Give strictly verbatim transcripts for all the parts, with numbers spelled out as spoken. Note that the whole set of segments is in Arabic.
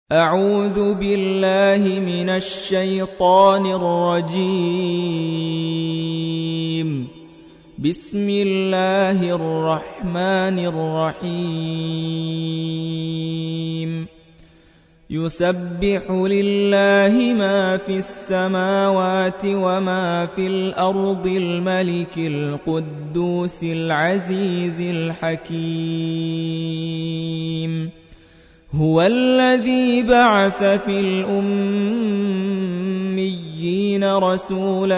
أعوذ بالله من الشيطان الرجيم. بسم الله الرحمن الرحيم. يسبح لله ما في السماوات وما في الأرض الملك القدوس العزيز الحكيم. هو الذي بعث في الأميين رسولا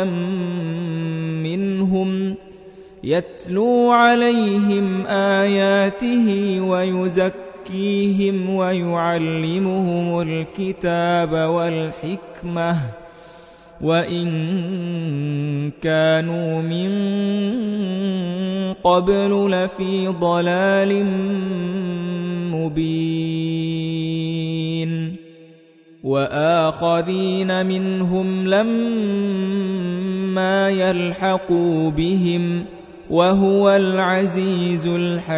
منهم يتلو عليهم آياته ويزكيهم ويعلمهم الكتاب والحكمة وإن كانوا من قبل لفي ضلال مبين. وآخرين منهم لما يلحقوا بهم وهو العزيز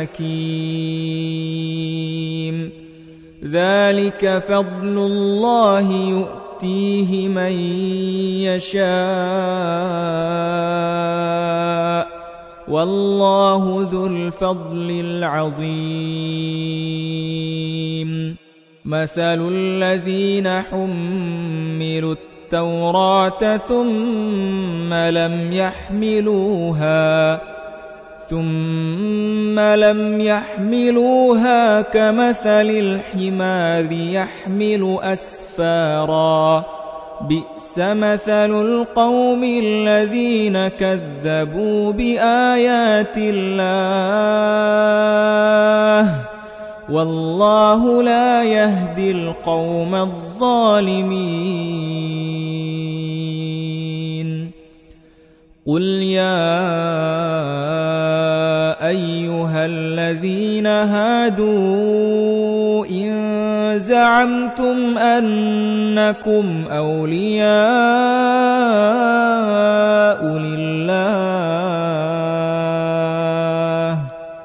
الحكيم. ذلك فضل الله يؤتيه من يشاء والله ذو الفضل العظيم. مثل الذين حملوا التوراة ثم لم يحملوها ثم لم يحملوها كمثل الحمار يحمل أسفارا بئس مثل القوم الذين كذبوا بآيات الله والله لا يهدي القوم الظالمين. قل يا أيها الذين هادوا إن زعمتم أنكم أولياء لله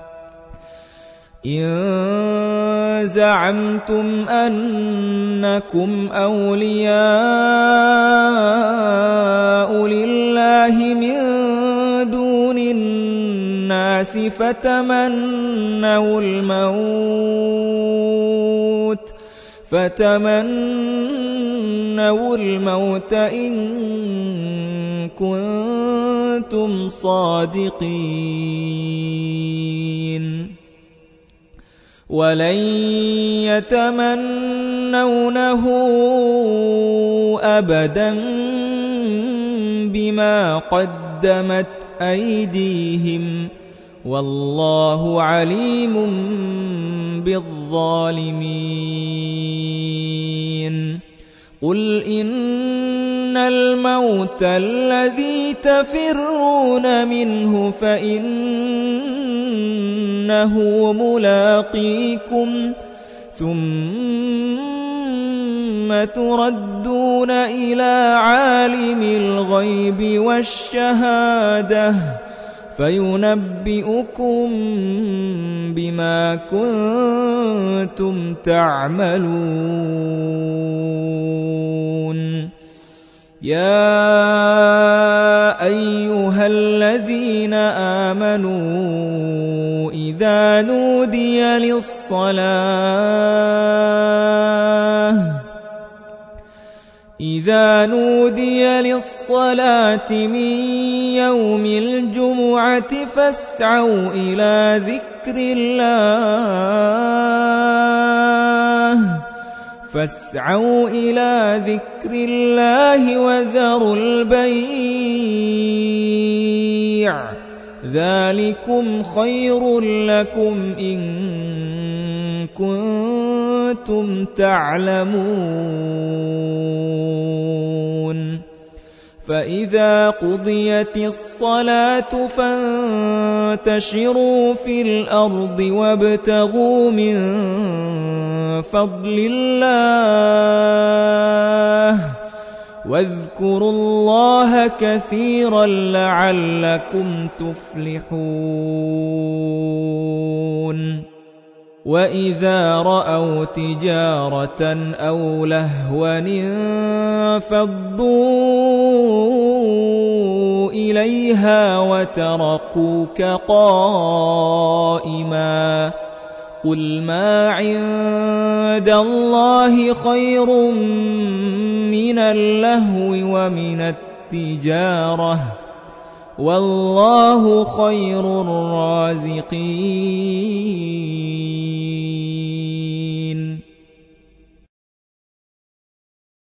إن زعمتم أنكم أولياء لله من دون الناس فتمنوا الموت فتمنوا الموت إن كنتم صادقين. ولن يتمنونه أبدا بما قدمت أيديهم والله عليم بالظالمين. قل إن الموت الذي تفرون منه فإنه ملاقيكم ثم تردون إلى عالم الغيب والشهادة فينبئكم بما كنتم تعملون. يا أيها الذين آمنوا إذا نودي للصلاة إذا نودي للصلاة من يوم الجمعة فاسعوا إلى ذكر الله فاسعوا إلى ذكر الله وذروا البيع ذلكم خير لكم إن كنتم تعلمون. فإذا قضيت الصلاة فانتشروا في الأرض وابتغوا من فضل الله واذكروا الله كثيرا لعلكم تفلحون. وَإِذَا رَأَوْا تِجَارَةً أَوْ لَهْوًا انفَضُّوا إِلَيْهَا وَتَرَكُوكَ قَائِمًا قُلْ مَا عِندَ اللَّهِ خَيْرٌ مِّنَ اللَّهْوِ وَمِنَ التِّجَارَةِ وَاللَّهُ خَيْرُ الرَّازِقِينَ